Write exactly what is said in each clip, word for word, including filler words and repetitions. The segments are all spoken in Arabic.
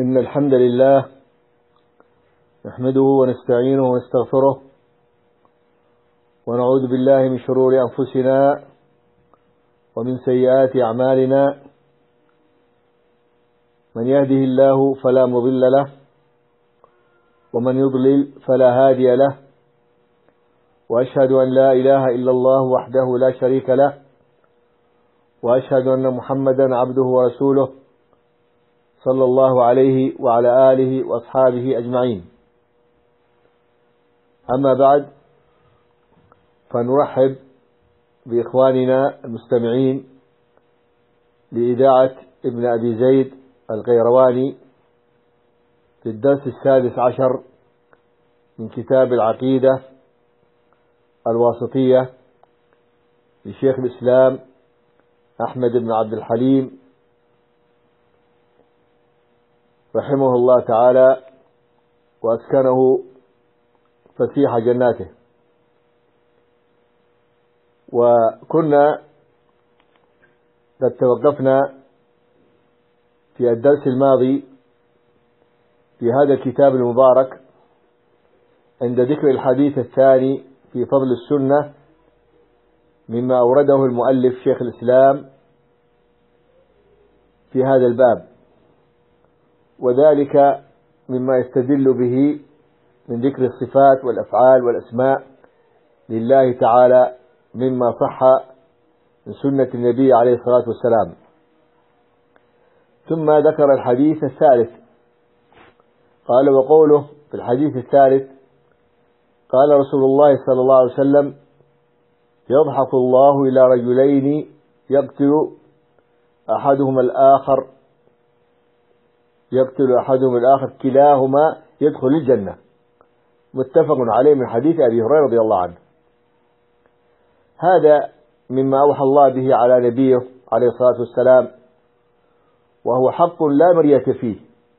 إن الحمد لله نحمده ونستعينه ونستغفره ونعوذ بالله من شرور أنفسنا ومن سيئات أعمالنا. من يهده الله فلا مضل له ومن يضلل فلا هادي له، وأشهد أن لا إله إلا الله وحده لا شريك له، وأشهد أن محمدا عبده ورسوله صلى الله عليه وعلى آله وأصحابه أجمعين. أما بعد، فنرحب بإخواننا المستمعين لإذاعة ابن أبي زيد القيرواني في الدرس السادس عشر من كتاب العقيدة الواسطية لشيخ الإسلام أحمد بن عبد الحليم رحمه الله تعالى وأسكنه فسيح جناته. وكنا قد توقفنا في الدرس الماضي في هذا الكتاب المبارك عند ذكر الحديث الثاني في فضل السنة مما أورده المؤلف شيخ الإسلام في هذا الباب، وذلك مما يستدل به من ذكر الصفات والأفعال والأسماء لله تعالى مما صح من سنة النبي عليه الصلاة والسلام. ثم ذكر الحديث الثالث، قال: وقوله في الحديث الثالث: قال رسول الله صلى الله عليه وسلم: يضحك الله إلى رجلين يقتل أحدهما الآخر يقتل أحدهم الآخر كلاهما يدخل الجنة. متفق عليه من حديث أبي هريرة رضي الله عنه. هذا مما أوحى الله به على نبيه عليه الصلاة والسلام، وهو حق لا مرية فيه.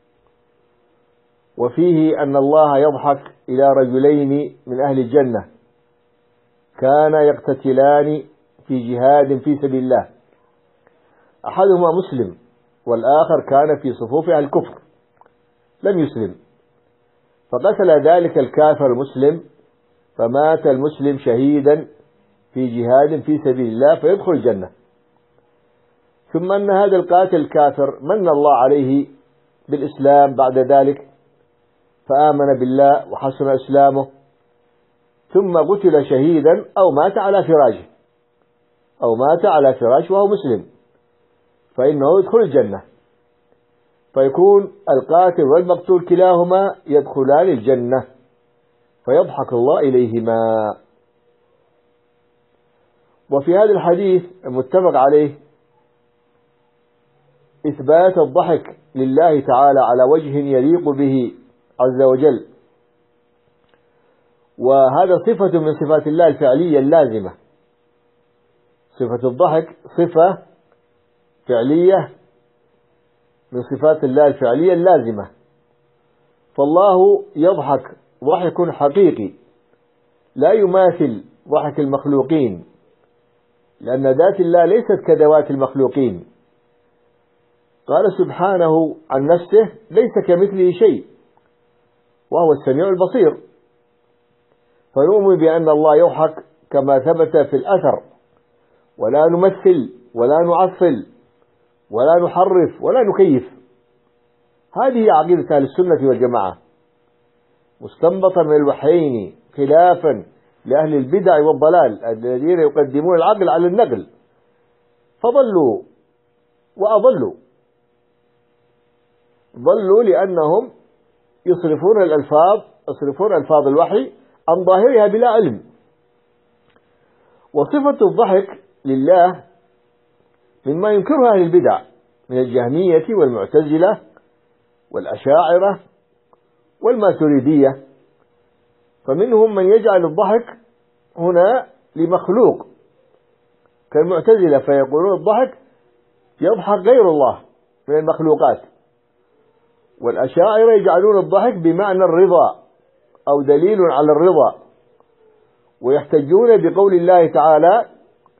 وفيه أن الله يضحك إلى رجلين من أهل الجنة كان يقتتلان في جهاد في سبيل الله، أحدهما مسلم والآخر كان في صفوف أهل الكفر لم يسلم، فقتل ذلك الكافر المسلم، فمات المسلم شهيدا في جهاد في سبيل الله فيدخل الجنة. ثم أن هذا القاتل الكافر من الله عليه بالإسلام بعد ذلك، فآمن بالله وحسن إسلامه، ثم قتل شهيدا أو مات على فراشه أو مات على فراشه وهو مسلم، فإنه يدخل الجنة. فيكون القاتل والمقتول كلاهما يدخلان الجنة، فيضحك الله إليهما. وفي هذا الحديث المتفق عليه إثبات الضحك لله تعالى على وجه يليق به عز وجل، وهذا صفة من صفات الله الفعلية اللازمة. صفة الضحك صفة فعلية من صفات الله الفعلية اللازمة، فالله يضحك ضحك حقيقي لا يماثل ضحك المخلوقين، لأن ذات الله ليست كذوات المخلوقين. قال سبحانه عن نفسه: ليس كمثله شيء وهو السميع البصير. فنؤمن بأن الله يضحك كما ثبت في الأثر، ولا نمثل ولا نعطل ولا نحرف ولا نكيف. هذه عقيدة أهل السنة والجماعة، مستنبطة من الوحيين، خلافا لأهل البدع والضلال الذين يقدمون العقل على النقل، فضلوا وأضلوا. ضلوا لأنهم يصرفون الألفاظ يصرفون ألفاظ الوحي عن ظاهرها بلا علم. وصفة الضحك لله مما ينكرها أهل البدع من الجهمية والمعتزلة والأشاعرة والماتريدية، فمنهم من يجعل الضحك هنا لمخلوق كالمعتزلة، فيقولون الضحك يضحك غير الله من المخلوقات. والأشاعرة يجعلون الضحك بمعنى الرضا أو دليل على الرضا، ويحتجون بقول الله تعالى: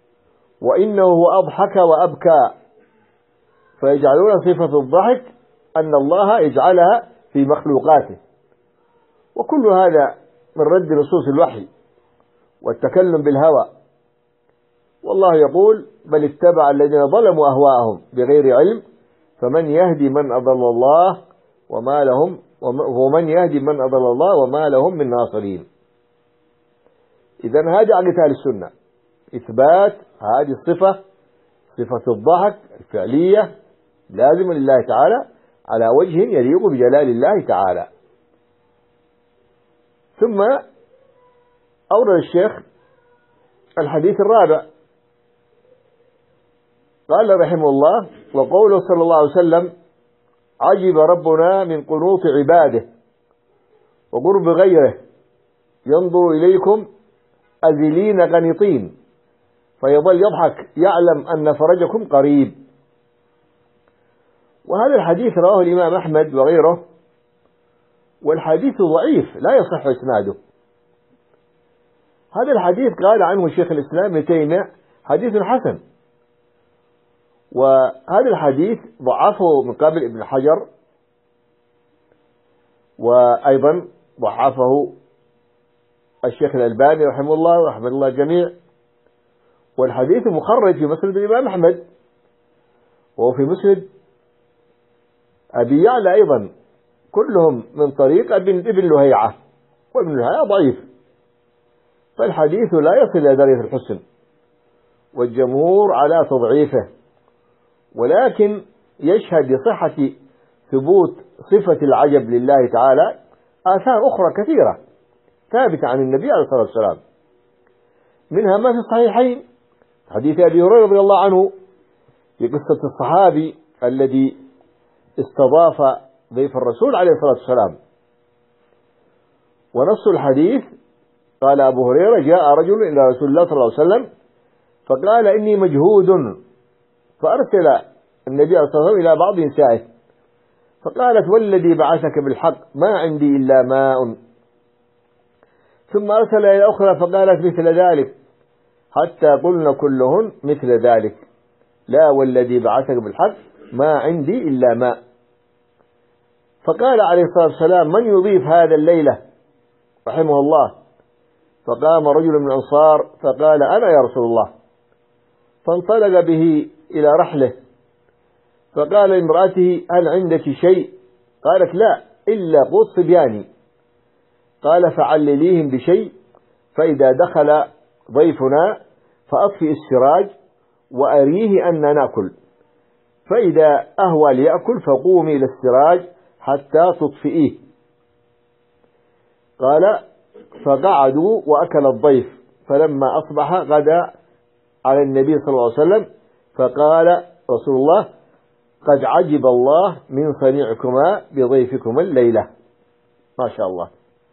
وإنه أضحك وأبكى، فيجعلون صفة الضحك أن الله يجعلها في مخلوقاته، وكل هذا من رد نصوص الوحي والتكلم بالهوى. والله يقول: بل اتبع الذين ظلموا أهواءهم بغير علم فمن يهدي من أضل الله وما لهم ومن يهدي من أضل الله وما لهم من ناصرين. إذن هذه عقيدة أهل السنة، إثبات هذه الصفة، صفة الضحك الفعلية لازم لله تعالى على وجه يليق بجلال الله تعالى. ثم أورد الشيخ الحديث الرابع، قال رحمه الله: وقوله صلى الله عليه وسلم: عجب ربنا من قنوط عباده وقرب غيره، ينظر إليكم أذلين قنطين فيظل يضحك يعلم أن فرجكم قريب. وهذا الحديث رواه الإمام أحمد وغيره، والحديث ضعيف لا يصح إسناده. هذا الحديث قال عنه شيخ الإسلام ابن تيمية حديث حسن، وهذا الحديث ضعفه من قبل ابن حجر، وأيضا ضعفه الشيخ الألباني رحمه الله ورحمه الله الجميع. والحديث مخرج في مسند الإمام أحمد، وهو في مسند أبي يعلى أيضا، كلهم من طريق ابن لهيعة، وابن لهيعة ضعيف، فالحديث لا يصل إلى درجة الحسن، والجمهور على تضعيفه، ولكن يشهد لصحة ثبوت صفة العجب لله تعالى آثار أخرى كثيرة ثابتة عن النبي عليه الصلاة والسلام، منها ما في الصحيحين حديث أبي هريرة رضي الله عنه في قصة الصحابي الذي استضاف ضيف الرسول عليه الصلاة والسلام. ونص الحديث قال أبو هريرة: جاء رجل إلى رسول الله صلى الله عليه وسلم فقال: إني مجهود، فأرسل النبي صلى الله عليه وسلم إلى بعض نسائه فقالت: والذي بعثك بالحق ما عندي إلا ماء. ثم أرسل إلى أخرى فقالت مثل ذلك، حتى قلنا كلهن مثل ذلك، لا والذي بعثك بالحق ما عندي إلا ماء. فقال عليه الصلاة والسلام: من يضيف هذا الليلة رحمه الله؟ فقام رجل من الأنصار فقال: أنا يا رسول الله. فانطلق به إلى رحله، فقال لامرأته: هل عندك شيء؟ قالت: لا إلا قوت صبياني. قال: فعلليهم بشيء، فإذا دخل ضيفنا فأطفئ السراج وأريه أن نأكل، فإذا أهوى ليأكل فقومي إلى السراج حتى تطفئيه. قال: فقعدوا وأكل الضيف، فلما أصبح غدا على النبي صلى الله عليه وسلم فقال رسول الله: قد عجب الله من صنيعكما بضيفكما الليلة. ما شاء الله.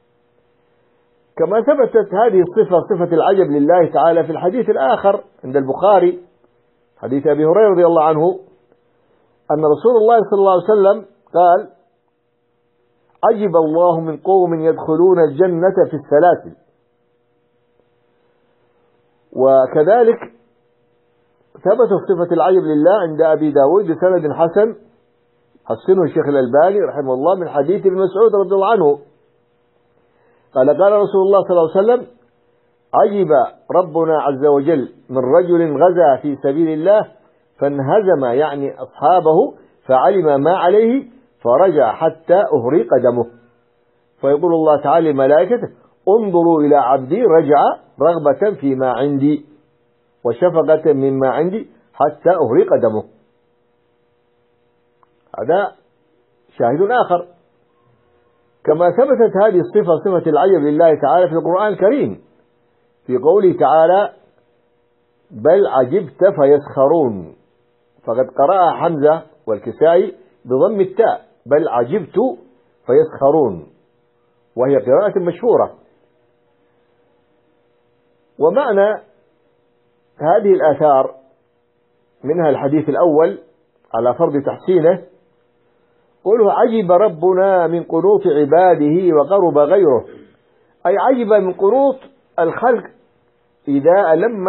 كما ثبتت هذه الصفة، صفة العجب لله تعالى، في الحديث الآخر عند البخاري حديث أبي هريرة رضي الله عنه أن رسول الله صلى الله عليه وسلم قال: عجب الله من قوم يدخلون الجنة في السلاسل. وكذلك ثبتت صفة العجب لله عند أبي داود بسند حسن حسنه الشيخ الألباني رحمه الله من حديث ابن مسعود رضي الله عنه قال: قال رسول الله صلى الله عليه وسلم: عجب ربنا عز وجل من رجل غزا في سبيل الله فانهزم، يعني أصحابه، فعلم ما عليه فرجع حتى أهري قدمه، فيقول الله تعالى لملائكته: انظروا إلى عبدي رجع رغبة فيما عندي وشفقة مما عندي حتى أهري قدمه. هذا شاهد آخر. كما ثبتت هذه الصفة، صفة العجب لله تعالى، في القرآن الكريم في قوله تعالى: بل عجبت فيسخرون، فقد قرأها حمزة والكسائي بضم التاء، بل عجبت فيسخرون، وهي قراءة مشهورة. ومعنى هذه الآثار منها الحديث الأول على فرض تحسينه: قوله عجب ربنا من قنوط عباده وقرب غيره، أي عجب من قنوط الخلق إذا ألم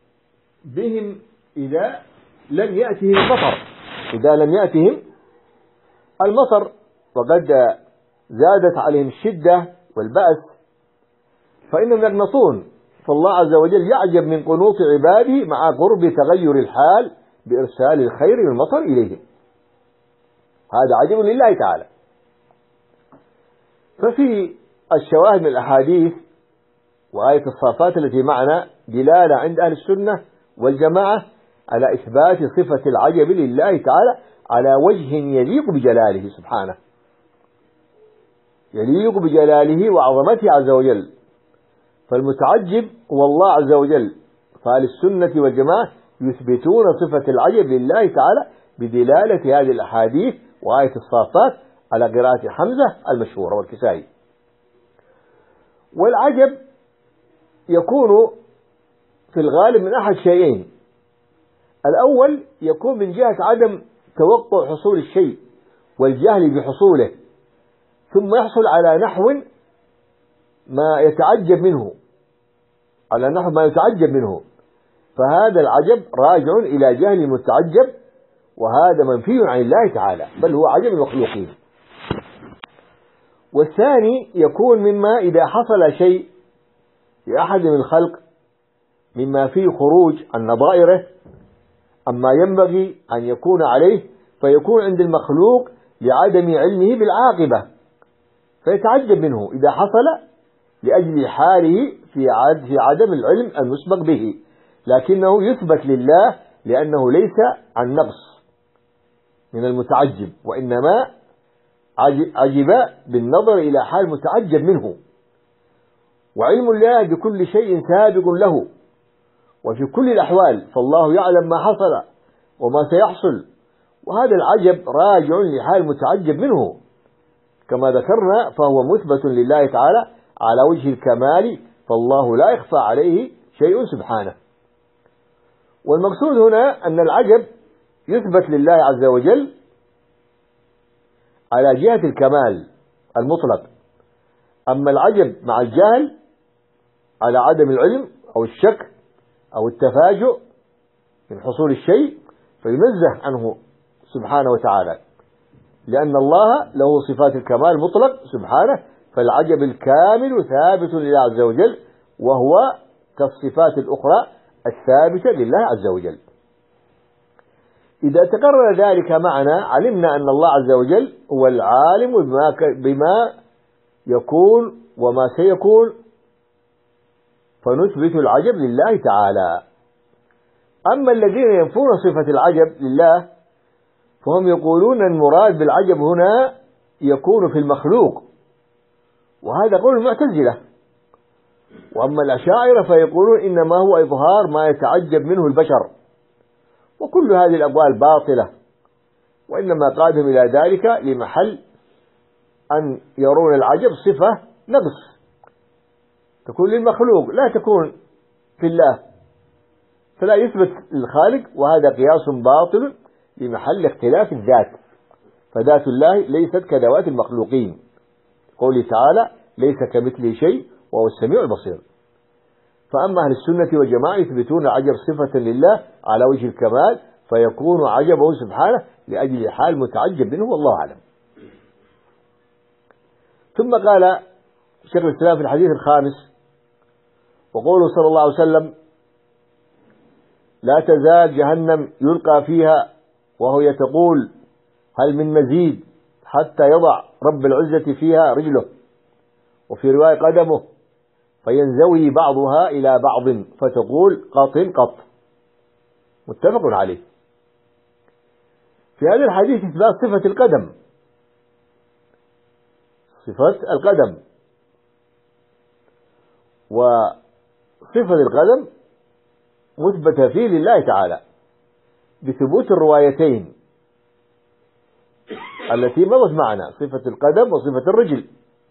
بهم، إذا لم يأتهم المطر، إذا لم يأتهم المطر وقد زادت عليهم الشدة والبأس فإنهم يقنطون، فالله عز وجل يعجب من قنوط عباده مع قرب تغير الحال بإرسال الخير والمطر إليهم. هذا عجب لله تعالى. ففي الشواهد من الأحاديث وآية الصافات التي معنا دلالة عند أهل السنة والجماعة على إثبات صفة العجب لله تعالى على وجه يليق بجلاله سبحانه، يليق بجلاله وعظمته عز وجل. فالمتعجب هو الله عز وجل. فأهل السنة والجماعة يثبتون صفة العجب لله تعالى بدلالة هذه الأحاديث وآية الصافات على قراءة حمزة المشهورة والكسائي. والعجب يكون في الغالب من أحد شيئين: الأول يكون من جهة عدم توقع حصول الشيء والجهل بحصوله، ثم يحصل على نحو ما يتعجب منه، على نحو ما يتعجب منه، فهذا العجب راجع إلى جهل المتعجب، وهذا منفي عن الله تعالى، بل هو عجب المخلوقين. والثاني يكون مما إذا حصل شيء لأحد من الخلق مما فيه خروج عن نظائره أما ينبغي أن يكون عليه، فيكون عند المخلوق لعدم علمه بالعاقبة فيتعجب منه إذا حصل لأجل حاله في عدم العلم المسبق به، لكنه يثبت لله لأنه ليس عن نقص من المتعجب، وإنما عجب بالنظر إلى حال متعجب منه. وعلم الله بكل شيء سابق له وفي كل الأحوال، فالله يعلم ما حصل وما سيحصل، وهذا العجب راجع لحال متعجب منه كما ذكرنا، فهو مثبت لله تعالى على وجه الكمال، فالله لا يخفى عليه شيء سبحانه. والمقصود هنا أن العجب يثبت لله عز وجل على جهة الكمال المطلق، أما العجب مع الجهل على عدم العلم أو الشك أو التفاجؤ من حصول الشيء فينزه عنه سبحانه وتعالى، لأن الله له صفات الكمال المطلق سبحانه، فالعجب الكامل ثابت لله عز وجل، وهو كالصفات الأخرى الثابتة لله عز وجل. إذا تقرر ذلك معنا علمنا أن الله عز وجل هو العالم بما, بما يكون وما سيكون، فنثبت العجب لله تعالى. أما الذين ينفون صفة العجب لله فهم يقولون المراد بالعجب هنا يكون في المخلوق، وهذا قول المعتزلة. وأما الأشاعرة فيقولون إنما هو إظهار ما يتعجب منه البشر، وكل هذه الأقوال باطلة، وإنما قادهم إلى ذلك لمحل أن يرون العجب صفة نقص تكون للمخلوق لا تكون في الله، فلا يثبت للخالق، وهذا قياس باطل لمحل اختلاف الذات، فذات الله ليست كذوات المخلوقين، قوله تعالى ليس كمثله شيء وهو السميع البصير. فأما أهل السنة والجماعة يثبتون العجب صفة لله على وجه الكمال، فيكون عجبه سبحانه لأجل حال متعجب منه، والله أعلم. ثم قال شيخ الإسلام في الحديث الخامس: وقوله صلى الله عليه وسلم: لا تزال جهنم يلقى فيها وهو يتقول هل من مزيد حتى يضع رب العزة فيها رجله، وفي رواية قدمه، فينزوي بعضها إلى بعض فتقول قط قط، متفق عليه. في هذا الحديث إثبات صفة القدم، صفة القدم، وصفة القدم مثبتة فيه لله تعالى بثبوت الروايتين التي مضت معنا، صفة القدم وصفة الرجل.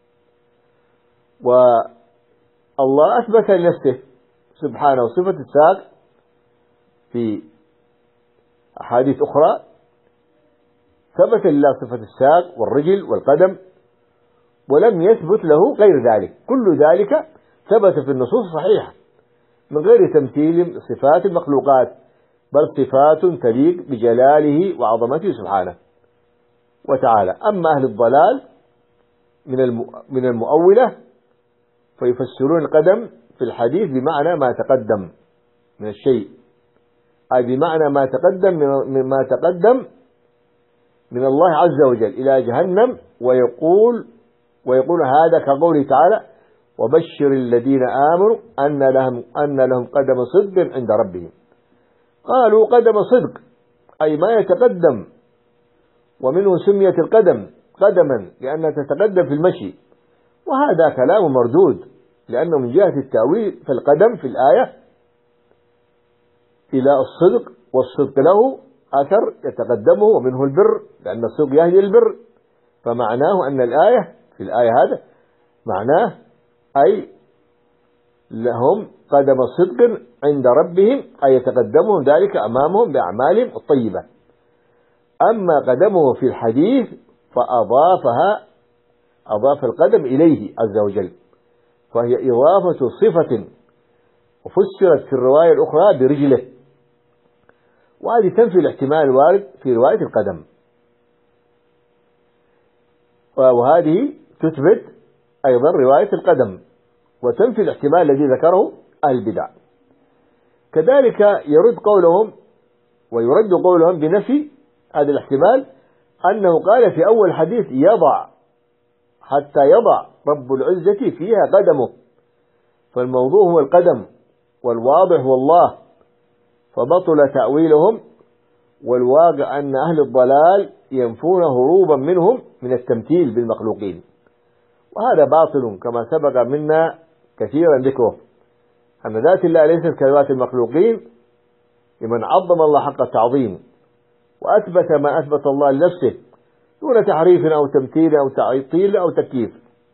والله أثبت لنفسه سبحانه صفة الساق في أحاديث أخرى، ثبت لله صفة الساق والرجل والقدم، ولم يثبت له غير ذلك. كل ذلك ثبت في النصوص الصحيحة من غير تمثيل صفات المخلوقات، بل صفات تليق بجلاله وعظمته سبحانه. وتعالى. أما أهل الضلال من من المؤولة فيفسرون القدم في الحديث بمعنى ما تقدم من الشيء، أي بمعنى ما تقدم مما تقدم من الله عز وجل إلى جهنم، ويقول ويقول هذا كقوله تعالى: وبشر الذين آمنوا أن لهم أن لهم قدم صدق عند ربهم. قالوا قدم صدق أي ما يتقدم، ومنه سميت القدم قدما لأنها تتقدم في المشي، وهذا كلام مردود، لأنه من جهة التأويل فالقدم في الآية إلى الصدق، والصدق له أثر يتقدمه ومنه البر، لأن الصدق يهدي البر، فمعناه أن الآية في الآية هذا معناه أي لهم قدم صدق عند ربهم، أي يتقدمهم ذلك أمامهم بأعمالهم الطيبة. أما قدمه في الحديث فأضافها أضاف القدم إليه عز وجل، فهي إضافة صفة، وفسرت في الرواية الأخرى برجله، وهذه تنفي الاحتمال الوارد في رواية القدم، وهذه تثبت أيضا رواية القدم وتنفي الاحتمال الذي ذكره أهل البدع. كذلك يرد قولهم ويرد قولهم بنفي هذا الاحتمال، أنه قال في أول حديث يضع حتى يضع رب العزة فيها قدمه، فالموضوع هو القدم والواضح هو الله، فبطل تأويلهم. والواقع أن أهل الضلال ينفون هروبا منهم من التمثيل بالمخلوقين، وهذا باطل كما سبق منا كثيرا ذكره، أن ذات الله ليست كذات المخلوقين لمن عظم الله حق التعظيم وأثبت ما أثبت الله لنفسه دون تحريف أو تمثيل أو تعطيل أو تكييف.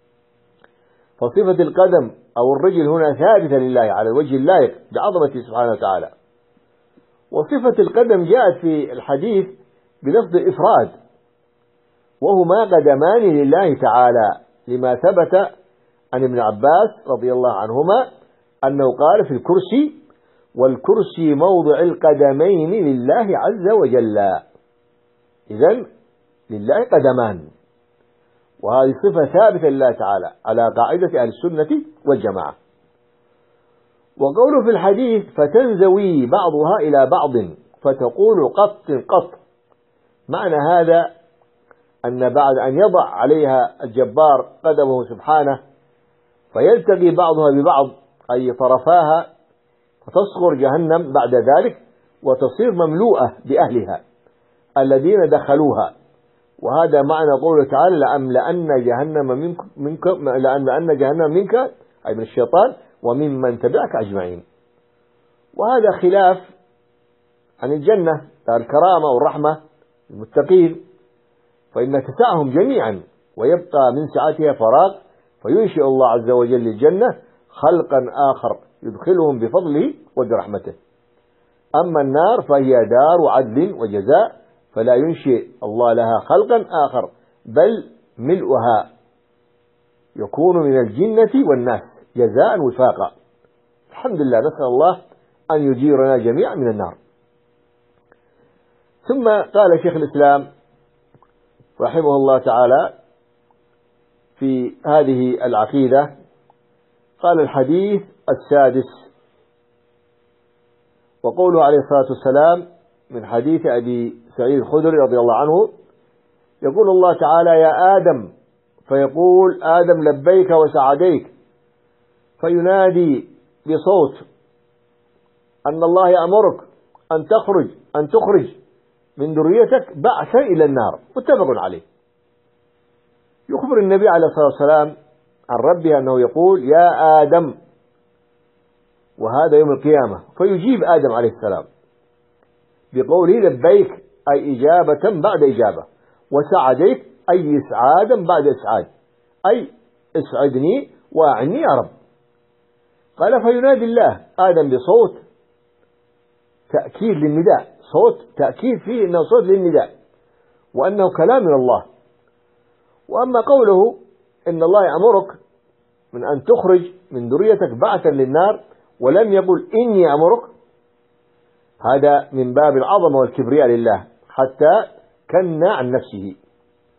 فصفة القدم أو الرجل هنا ثابتة لله على الوجه اللائق بعظمته سبحانه وتعالى. وصفة القدم جاءت في الحديث بلفظ إفراد، وهما قدمان لله تعالى، لما ثبت عن ابن عباس رضي الله عنهما أنه قال في الكرسي: والكرسي موضع القدمين لله عز وجل. إذن لله قدمان، وهذه صفة ثابتة لله تعالى على قاعدة أهل السنة والجماعة. وقوله في الحديث: فتنزوي بعضها إلى بعض فتقول قط قط، معنى هذا أن بعد أن يضع عليها الجبار قدمه سبحانه فيلتقي بعضها ببعض، أي طرفاها، فتصغر جهنم بعد ذلك وتصير مملوءة بأهلها الذين دخلوها. وهذا معنى قوله تعالى: لأملأن جهنم منكم, منكم لأملأن جهنم منك، أي من الشيطان، وممن تبعك أجمعين. وهذا خلاف عن الجنة دار الكرامة والرحمة المتقين، فإن تسعهم جميعا ويبقى من سعتها فراغ، فينشئ الله عز وجل للجنة خلقا آخر يدخلهم بفضله وبرحمته. أما النار فهي دار عدل وجزاء، فلا ينشئ الله لها خلقا آخر، بل ملؤها يكون من الجنة والناس جزاء وفاقا. الحمد لله، نسأل الله أن يجيرنا جميعا من النار. ثم قال شيخ الإسلام رحمه الله تعالى في هذه العقيدة، قال: الحديث السادس، وقوله عليه الصلاة والسلام من حديث أبي سعيد الخدري رضي الله عنه، يقول الله تعالى: يا آدم، فيقول آدم: لبيك وسعديك، فينادي بصوت أن الله يأمرك أن تخرج أن تخرج من ذريتك بعثا إلى النار، متفق عليه. يخبر النبي عليه الصلاة والسلام عن ربه أنه يقول: يا آدم، وهذا يوم القيامة، فيجيب آدم عليه السلام بقوله لبيك، أي إجابة بعد إجابة، وسعديك أي إسعادا بعد إسعاد، أي اسعدني وأعني يا رب. قال: فينادي الله آدم بصوت تأكيد للنداء، صوت تأكيد فيه أنه صوت للنداء وأنه كلام من الله. وأما قوله إن الله يأمرك من أن تخرج من ذريتك بعثا للنار ولم يقل إني أمرك، هذا من باب العظمة والكبرياء لله، حتى كن عن نفسه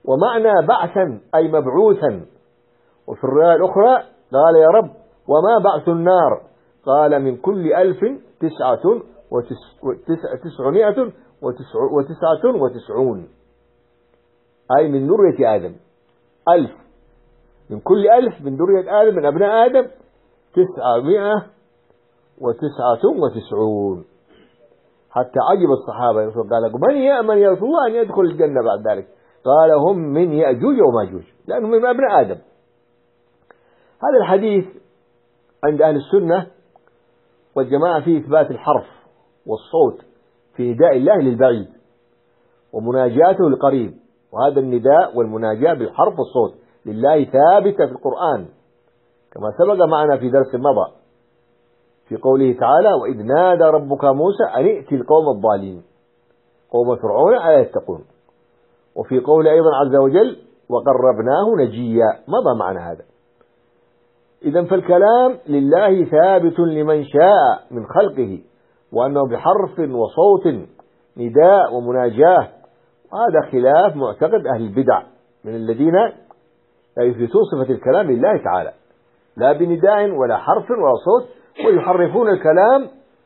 ومعنى بعثا أي مبعوثا. وفي الرواية الأخرى قال يا رب وما بعث النار؟ قال من كل ألف تسعة وتسعمائة وتسعة وتسعون، أي من ذرية آدم. ألف من كل ألف من ذرية آدم من أبناء آدم تسعمائة وتسعة وتسعون. حتى عجب الصحابة، قال من يأمن يا رسول الله أن يدخل الجنة بعد ذلك؟ قال هم من يأجوج وماجوج، لأنهم من أبناء آدم. هذا الحديث عند أهل السنة والجماعة فيه إثبات الحرف والصوت في نداء الله للبعيد ومناجاته للقريب، وهذا النداء والمناجاة بالحرف والصوت لله ثابتة في القرآن كما سبق معنا في درس مضى في قوله تعالى وإذ نادى ربك موسى أن ائت القوم الضالين قوم فرعون ألا يتقون. وفي قول أيضا عز وجل وقربناه نجيا، مضى معنا هذا. إذن فالكلام لله ثابت لمن شاء من خلقه، وأنه بحرف وصوت نداء ومناجاة، وهذا خلاف معتقد أهل البدع من الذين لا يثبتون صفة الكلام لله تعالى لا بنداء ولا حرف ولا صوت، ويحرفون الكلام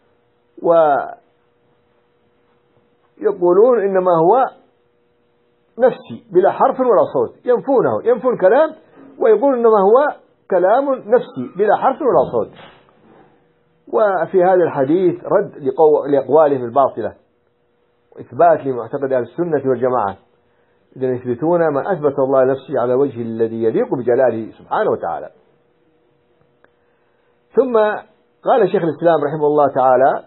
ويقولون إنما هو نفسي بلا حرف ولا صوت، ينفونه ينفون الكلام ويقول إنما هو كلام نفسي بلا حرف ولا صوت. وفي هذا الحديث رد لأقوالهم الباطلة وإثبات لمعتقد أهل السنة والجماعة، إذن يثبتون ما أثبت الله نفسه على وجه الذي يليق بجلاله سبحانه وتعالى. ثم قال شيخ الإسلام رحمه الله تعالى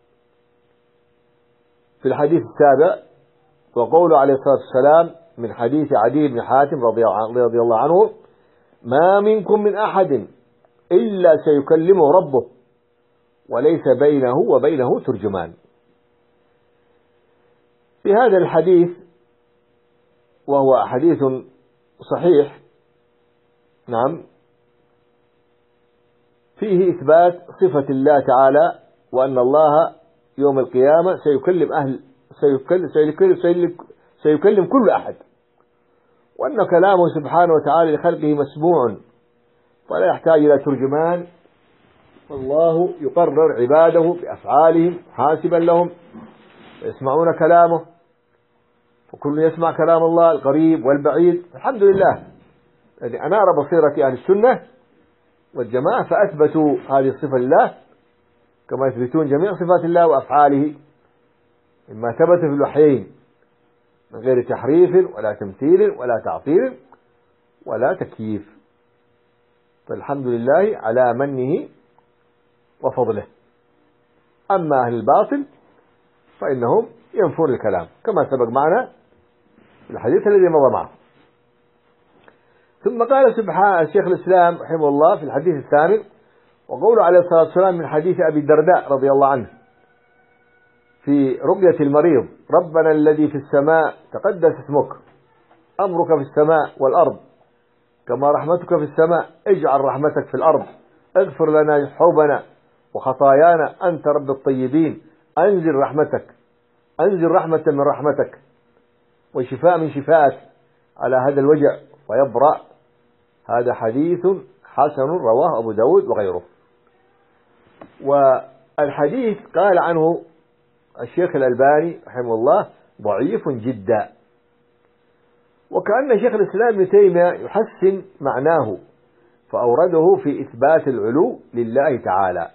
في الحديث السابع وقوله عليه الصلاة والسلام من حديث عدي بن حاتم رضي الله عنه ما منكم من أحد إلا سيكلمه ربه وليس بينه وبينه ترجمان. في هذا الحديث وهو حديث صحيح نعم فيه إثبات صفة الله تعالى، وأن الله يوم القيامة سيكلم أهل سيكلم, سيكلم, سيكلم, سيكلم كل أحد، وأن كلامه سبحانه وتعالى لخلقه مسموع فلا يحتاج إلى ترجمان، والله يقرر عباده بأفعالهم حاسبا لهم ويسمعون كلامه، وكل يسمع كلام الله القريب والبعيد. الحمد لله الذي أنار بصيرة أهل السنة والجماعة فأثبتوا هذه الصفة لله كما يثبتون جميع صفات الله وأفعاله مما ثبت في الوحيين من غير تحريف ولا تمثيل ولا تعطيل ولا تكييف. فالحمد لله على منه وفضله. أما أهل الباطل فإنهم ينفون الكلام كما سبق معنا في الحديث الذي مضى معه. ثم قال سبحانه الشيخ الإسلام رحمه الله في الحديث الثامن وقوله عليه الصلاة والسلام من حديث أبي الدرداء رضي الله عنه في رقية المريض ربنا الذي في السماء تقدس اسمك أمرك في السماء والأرض كما رحمتك في السماء اجعل رحمتك في الأرض اغفر لنا حوبنا وخطايانا أنت رب الطيبين أنزل رحمتك أنزل رحمة من رحمتك وشفاء من شفاءك على هذا الوجع ويبرأ. هذا حديث حسن رواه أبو داود وغيره. والحديث قال عنه الشيخ الألباني رحمه الله ضعيف جدا، وكأن شيخ الإسلام ابن تيمية يحسن معناه فأورده في إثبات العلو لله تعالى.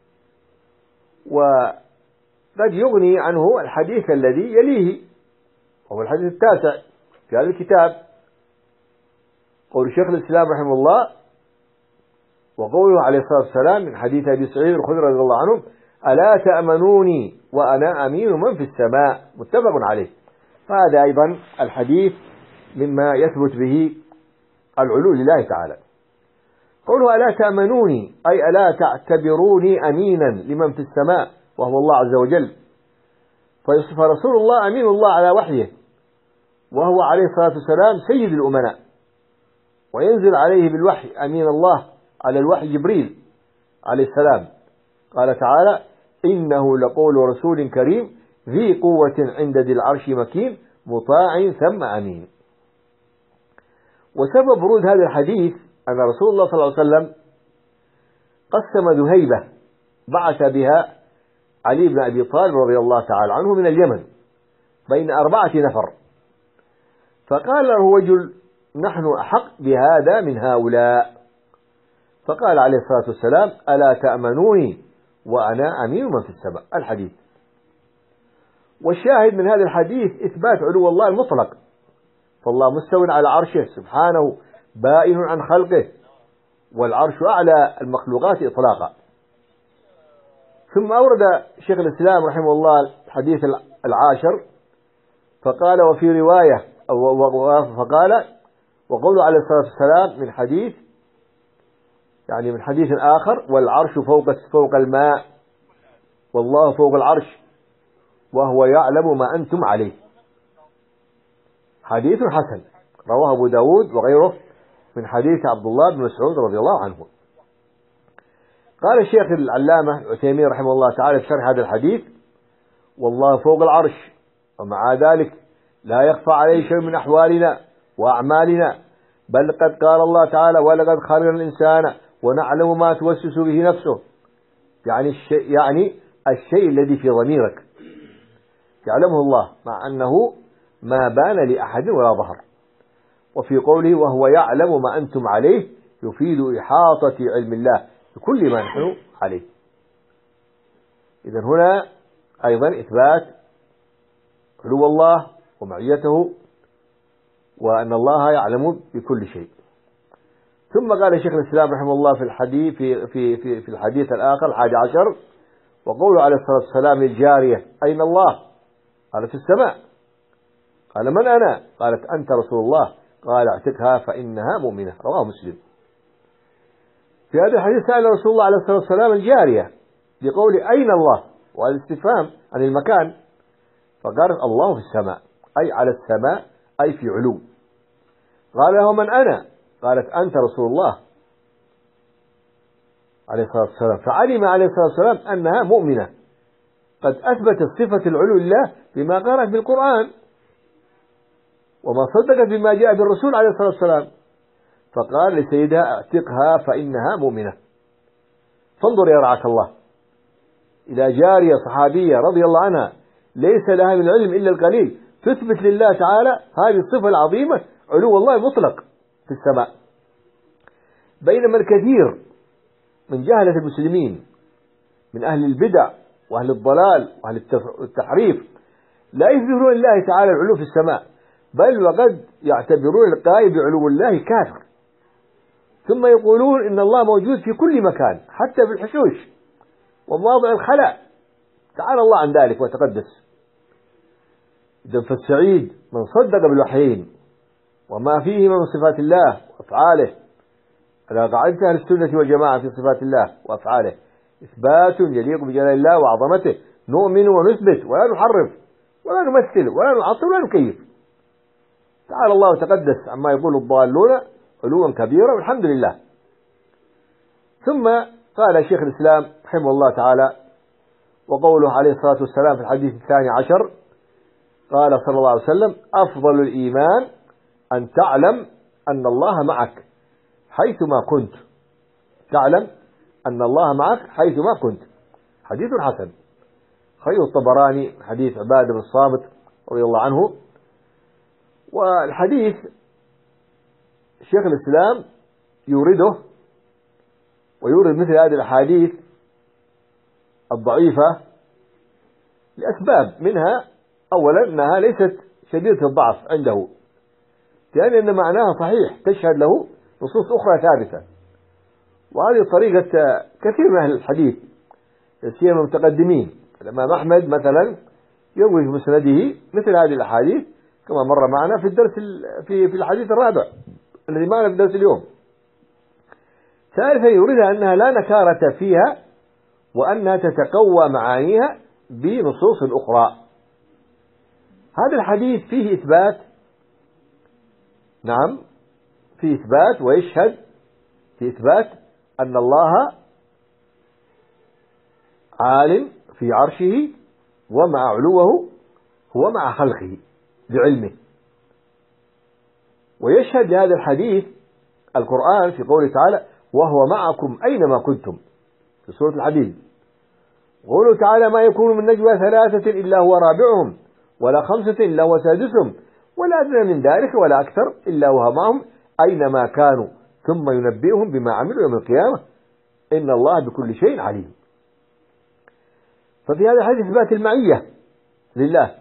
وقد يغني عنه الحديث الذي يليه وهو الحديث التاسع في هذا الكتاب قول شيخ الإسلام رحمه الله وقوله عليه الصلاة والسلام من حديث أبي سعيد الخدري رضي الله عنه ألا تأمنوني وأنا أمين من في السماء متفق عليه. فهذا أيضا الحديث مما يثبت به العلو لله تعالى. قوله ألا تأمنوني أي ألا تعتبروني أمينا لمن في السماء وهو الله عز وجل، فرسول الله أمين الله على وحيه وهو عليه الصلاة والسلام سيد الأمناء، وينزل عليه بالوحي أمين الله على الوحي جبريل عليه السلام. قال تعالى إنه لقول رسول كريم ذي قوة عند ذي العرش مكين مطاع ثم أمين. وسبب ورود هذا الحديث أن رسول الله صلى الله عليه وسلم قسم ذهيبة بعث بها علي بن أبي طالب رضي الله تعالى عنه من اليمن بين أربعة نفر، فقال له رجل: نحن أحق بهذا من هؤلاء. فقال عليه الصلاة والسلام: ألا تأمنوني وأنا أمين من في السماء. الحديث. والشاهد من هذا الحديث إثبات علو الله المطلق، فالله مستو على عرشه سبحانه بائن عن خلقه، والعرش أعلى المخلوقات إطلاقا. ثم أورد شيخ الإسلام رحمه الله الحديث العاشر فقال: وفي رواية فقال: وقوله عليه الصلاة والسلام من حديث يعني من حديث آخر: والعرش فوق فوق الماء والله فوق العرش وهو يعلم ما أنتم عليه. حديث حسن رواه أبو داود وغيره من حديث عبد الله بن مسعود رضي الله عنه. قال الشيخ العلامة العثيمين رحمه الله تعالى في شرح هذا الحديث: والله فوق العرش ومع ذلك لا يخفى عليه شيء من أحوالنا وأعمالنا، بل قد قال الله تعالى: ولقد خلقنا الإنسان ونعلم ما توسوس به نفسه. يعني الشيء, يعني الشيء الذي في ضميرك يعلمه الله، مع أنه ما بان لأحد ولا ظهر. وفي قوله: وهو يعلم ما أنتم عليه يفيد إحاطة علم الله بكل ما نحن عليه. إذن هنا أيضا إثبات علو الله ومعيته وأن الله يعلم بكل شيء. ثم قال شيخ الإسلام رحمه الله في الحديث في في في, في الحديث الآخر الحادي عشر: وقوله عليه الصلاة والسلام للجارية: أين الله؟ قالت: في السماء. قال: من أنا؟ قالت: أنت رسول الله. قال: اعتقها فإنها مؤمنة. رواه مسلم. في هذا الحديث سأل رسول الله عليه الصلاة والسلام الجارية بقول أين الله، وهذا استفهام عن المكان، فقالت: الله في السماء، أي على السماء، أي في علو. قال له: من أنا؟ قالت: أنت رسول الله عليه الصلاة والسلام. فعلم عليه الصلاة والسلام أنها مؤمنة قد أثبتت صفة العلو لله بما قرأت بالقرآن وما صدقت بما جاء بالرسول عليه الصلاة والسلام. فقال لسيدها: اعتقها فإنها مؤمنة. فانظر يا رعاك الله إلى جارية صحابية رضي الله عنها ليس لها من العلم إلا القليل تثبت لله تعالى هذه الصفة العظيمة علو الله المطلق في السماء، بينما الكثير من جهلة المسلمين من أهل البدع وأهل الضلال وأهل التحريف لا يثبتون لله تعالى العلو في السماء، بل وقد يعتبرون القائل بعلو الله كافر، ثم يقولون إن الله موجود في كل مكان حتى في الحشوش ومواضع الخلاء، تعالى الله عن ذلك وتقدس. إذن فالسعيد من صدق بالوحيين وما فيه من صفات الله وأفعاله على قاعدة أهل السنة والجماعة في صفات الله وأفعاله إثبات يليق بجلال الله وعظمته، نؤمن ونثبت ولا نحرف ولا نمثل ولا نعطل ولا نكيف. تعالى الله وتقدس عما يقول الضالون علوا كبيرا والحمد لله. ثم قال شيخ الإسلام رحمه الله تعالى: وقوله عليه الصلاة والسلام في الحديث الثاني عشر قال صلى الله عليه وسلم: أفضل الإيمان أن تعلم أن الله معك حيثما كنت، تعلم أن الله معك حيثما كنت. حديث حسن خير الطبراني حديث عبادة بن الصامت رضي الله عنه. والحديث شيخ الإسلام يورده ويورد مثل هذه الأحاديث الضعيفة لأسباب، منها أولا أنها ليست شديدة الضعف عنده، لأن يعني معناها صحيح تشهد له نصوص أخرى ثابتة. وهذه طريقة كثير من أهل الحديث سيما المتقدمين. الإمام أحمد مثلا يروي في مسنده مثل هذه الأحاديث كما مر معنا في الدرس في في الحديث الرابع الذي معنا في الدرس اليوم. ثالثا يريدها أنها لا نكارة فيها وأنها تتقوى معانيها بنصوص أخرى. هذا الحديث فيه إثبات، نعم فيه إثبات ويشهد في إثبات أن الله عالم في عرشه ومع علوه هو مع خلقه بعلمه، ويشهد لهذا الحديث القرآن في قوله تعالى وهو معكم أينما كنتم في سورة الحديد. قوله تعالى ما يكون من نجوى ثلاثة إلا هو رابعهم ولا خمسة إلا هو سادسهم ولا أدنى من ذلك ولا أكثر إلا هو معهم أينما كانوا ثم ينبئهم بما عملوا يوم القيامة إن الله بكل شيء عليم. ففي هذا الحديث إثبات المعية لله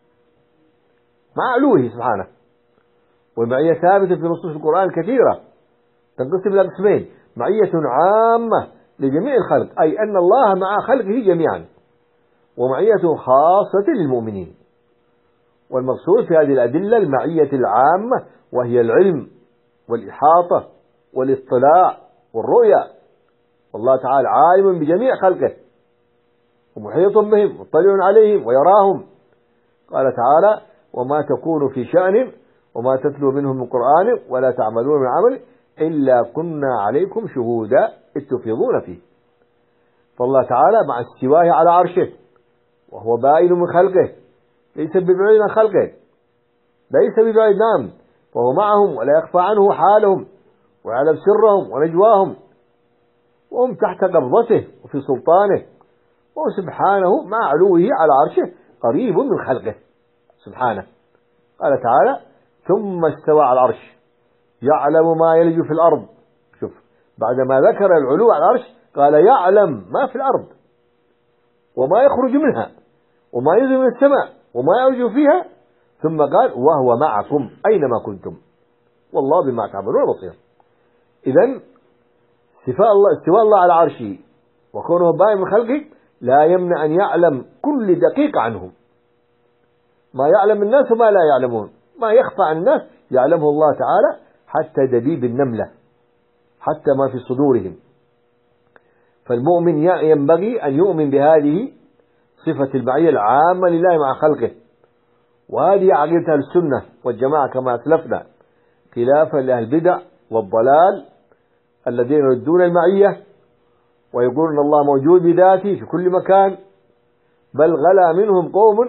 مع علوه سبحانه، والمعية ثابتة في نصوص القرآن كثيرة تنقسم إلى قسمين: معية عامة لجميع الخلق أي أن الله مع خلقه جميعا، ومعية خاصة للمؤمنين. والمقصود في هذه الأدلة المعية العامة وهي العلم والإحاطة والاطلاع والرؤية، والله تعالى عالم بجميع خلقه ومحيط بهم مطلع عليهم ويراهم. قال تعالى وما تكون في شأن وما تتلو منه من قرآن ولا تعملون من عمل إلا كنا عليكم شهودا إذ تفيضون فيه. فالله تعالى مع استواه على عرشه وهو بائن من خلقه ليس ببعيد عن خلقه، ليس ببعيد نعم، وهو معهم ولا يخفى عنه حالهم ويعلم سرهم ونجواهم، وهم تحت قبضته وفي سلطانه، وهو سبحانه مع علوه على عرشه قريب من خلقه سبحانه. قال تعالى ثم استوى على العرش يعلم ما يلج في الأرض. شوف بعدما ذكر العلو على العرش قال يعلم ما في الأرض وما يخرج منها وما ينزل من السماء وما يعرج فيها، ثم قال وهو معكم أينما كنتم والله بما تعملون بصير. إذن استواء الله استواء الله على عرشه وكونه بائن من خلقه لا يمنع أن يعلم كل دقيقة عنهم، ما يعلم الناس وما لا يعلمون، ما يخفى عن الناس يعلمه الله تعالى حتى دبيب النملة، حتى ما في صدورهم. فالمؤمن ينبغي أن يؤمن بهذه صفة المعية العامة لله مع خلقه، وهذه عقيدة السنة والجماعة كما أسلفنا، خلافا لأهل البدع والضلال الذين يردون المعية ويقولون الله موجود بذاته في كل مكان، بل غلا منهم قوم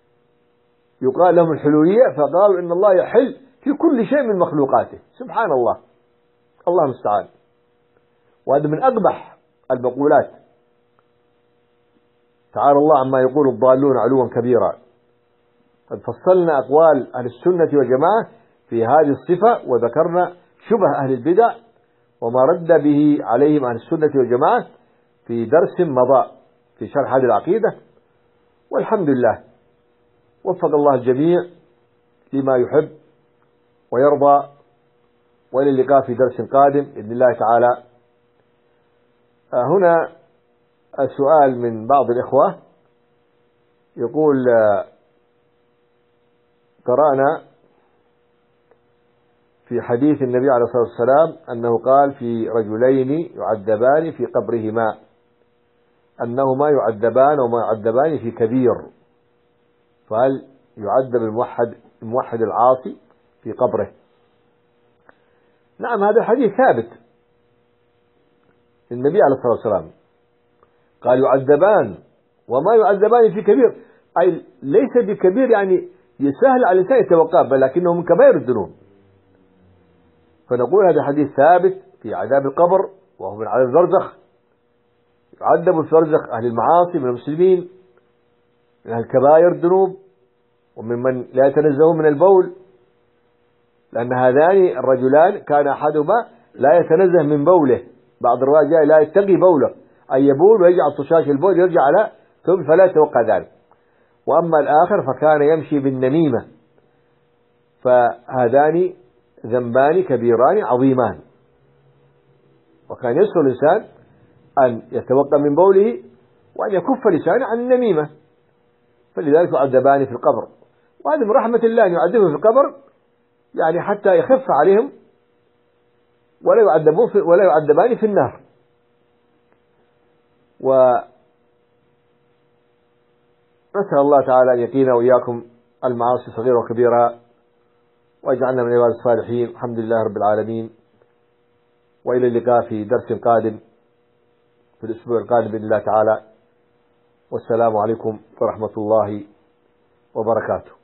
يقال لهم الحلولية فقالوا إن الله يحل في كل شيء من مخلوقاته. سبحان الله، الله المستعان. وهذا من أقبح المقولات، تعالى الله عما يقول الضالون علوا كبيرا. قد فصلنا أقوال أهل السنة والجماعة في هذه الصفة وذكرنا شبه أهل البدع وما رد به عليهم أهل السنة والجماعة في درس مضى في شرح هذه العقيدة. والحمد لله وفق الله الجميع لما يحب ويرضى، وإلى اللقاء في درس قادم بإذن الله تعالى. هنا سؤال من بعض الإخوة يقول قرأنا في حديث النبي عليه الصلاة والسلام أنه قال في رجلين يعذبان في قبرهما أنهما يعذبان وما يعذبان في كبير، فهل يعذب الموحد الموحد العاصي في قبره؟ نعم هذا الحديث ثابت، النبي عليه الصلاة والسلام قال يعذبان وما يعذبان في كبير، أي ليس بكبير يعني يسهل على الإنسان يتوقاه، بل لكنه من كبائر الذنوب. فنقول هذا حديث ثابت في عذاب القبر وهو من عذاب البرزخ، يعذب في البرزخ أهل المعاصي من المسلمين، من أهل كبائر الذنوب، وممن لا يتنزه من البول، لأن هذان الرجلان كان أحدهما لا يتنزه من بوله، بعض الروايات جاء لا يتقي بوله أي يبول ويجعل طشاش البول يرجع على ثم فلا يتوقع ذلك. وأما الآخر فكان يمشي بالنميمة، فهذان ذنبان كبيران عظيمان، وكان يسهل الإنسان أن يتوقع من بوله وأن يكف لسانه عن النميمة، فلذلك يعذبان في القبر. وهذا من رحمة الله أن يعذبهم في القبر يعني حتى يخف عليهم ولا يعذبون في ولا يعذبان في النار. ونسأل الله تعالى أن يقينا وإياكم المعاصي صغيرة وكبيرة، ويجعلنا من عباد الصالحين. الحمد لله رب العالمين، وإلى اللقاء في درس قادم في الأسبوع القادم بإذن الله تعالى، والسلام عليكم ورحمة الله وبركاته.